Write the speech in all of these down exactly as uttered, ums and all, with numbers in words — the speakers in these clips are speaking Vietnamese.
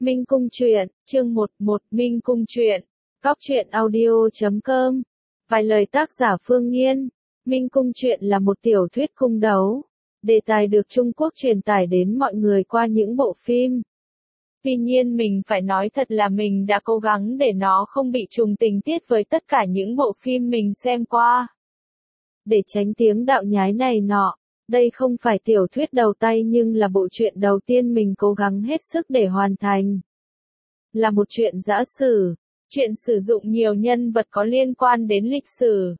Minh Cung Truyện, chương một một Minh Cung Truyện, Góc truyện audio chấm com. Vài lời tác giả Phương Nghiên. Minh Cung Truyện là một tiểu thuyết cung đấu. Đề tài được Trung Quốc truyền tải đến mọi người qua những bộ phim. Tuy nhiên mình phải nói thật là mình đã cố gắng để nó không bị trùng tình tiết với tất cả những bộ phim mình xem qua. Để tránh tiếng đạo nhái này nọ, đây không phải tiểu thuyết đầu tay nhưng là bộ truyện đầu tiên mình cố gắng hết sức để hoàn thành. Là một truyện giã sử, truyện sử dụng nhiều nhân vật có liên quan đến lịch sử.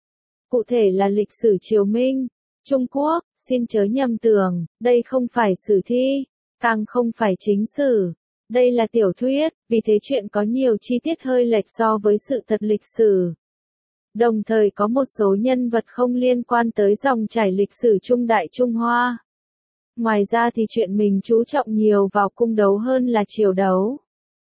Cụ thể là lịch sử Triều Minh, Trung Quốc, xin chớ nhầm tưởng, đây không phải sử thi, càng không phải chính sử. Đây là tiểu thuyết, vì thế truyện có nhiều chi tiết hơi lệch so với sự thật lịch sử. Đồng thời có một số nhân vật không liên quan tới dòng chảy lịch sử Trung Đại Trung Hoa. Ngoài ra thì chuyện mình chú trọng nhiều vào cung đấu hơn là triều đấu.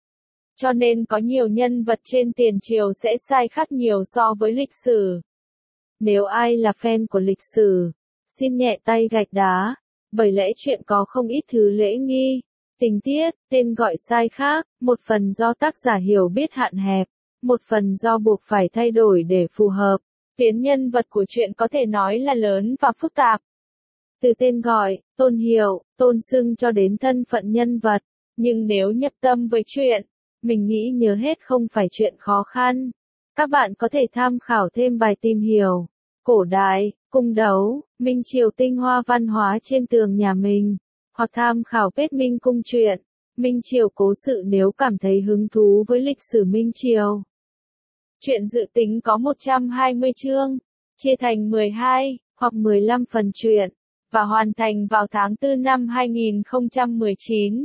Cho nên có nhiều nhân vật trên tiền triều sẽ sai khác nhiều so với lịch sử. Nếu ai là fan của lịch sử, xin nhẹ tay gạch đá, bởi lẽ chuyện có không ít thứ lễ nghi, tình tiết, tên gọi sai khác, một phần do tác giả hiểu biết hạn hẹp. Một phần do buộc phải thay đổi để phù hợp, khiến nhân vật của truyện có thể nói là lớn và phức tạp. Từ tên gọi, tôn hiệu, tôn xưng cho đến thân phận nhân vật, nhưng nếu nhập tâm với truyện, mình nghĩ nhớ hết không phải chuyện khó khăn. Các bạn có thể tham khảo thêm bài tìm hiểu, cổ đại, cung đấu, Minh Triều tinh hoa văn hóa trên tường nhà mình, hoặc tham khảo page Minh Cung Truyện, Minh Triều cố sự nếu cảm thấy hứng thú với lịch sử Minh Triều. Truyện dự tính có một trăm hai mươi chương, chia thành mười hai hoặc mười lăm phần truyện, và hoàn thành vào tháng tư năm hai nghìn không trăm mười chín.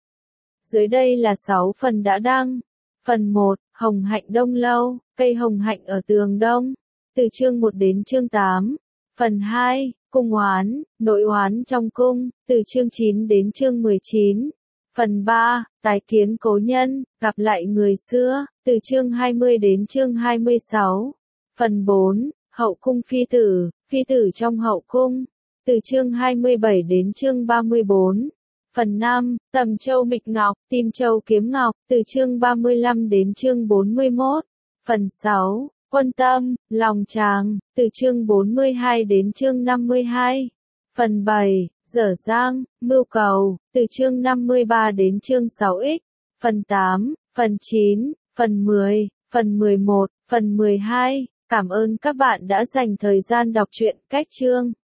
Dưới đây là sáu phần đã đăng. Phần một, Hồng Hạnh Đông Lâu, cây hồng hạnh ở tường đông, từ chương một đến chương tám. Phần hai, Cung oán, nội oán trong cung, từ chương chín đến chương mười chín. Phần ba, Tái kiến cố nhân, gặp lại người xưa, từ chương hai mươi đến chương hai mươi sáu. Phần bốn, Hậu cung phi tử, phi tử trong hậu cung, từ chương hai mươi bảy đến chương ba mươi bốn. Phần năm, Tầm châu mịch ngọc, Tim châu kiếm ngọc, từ chương ba mươi lăm đến chương bốn mươi mốt. Phần sáu, Quân tâm, lòng tràng, từ chương bốn mươi hai đến chương năm mươi hai. Phần bảy, Dở dang, mưu cầu, từ chương năm mươi ba đến chương sáu x. Phần tám, phần chín, phần mười, phần mười một, phần mười hai. Cảm ơn các bạn đã dành thời gian đọc truyện cách chương.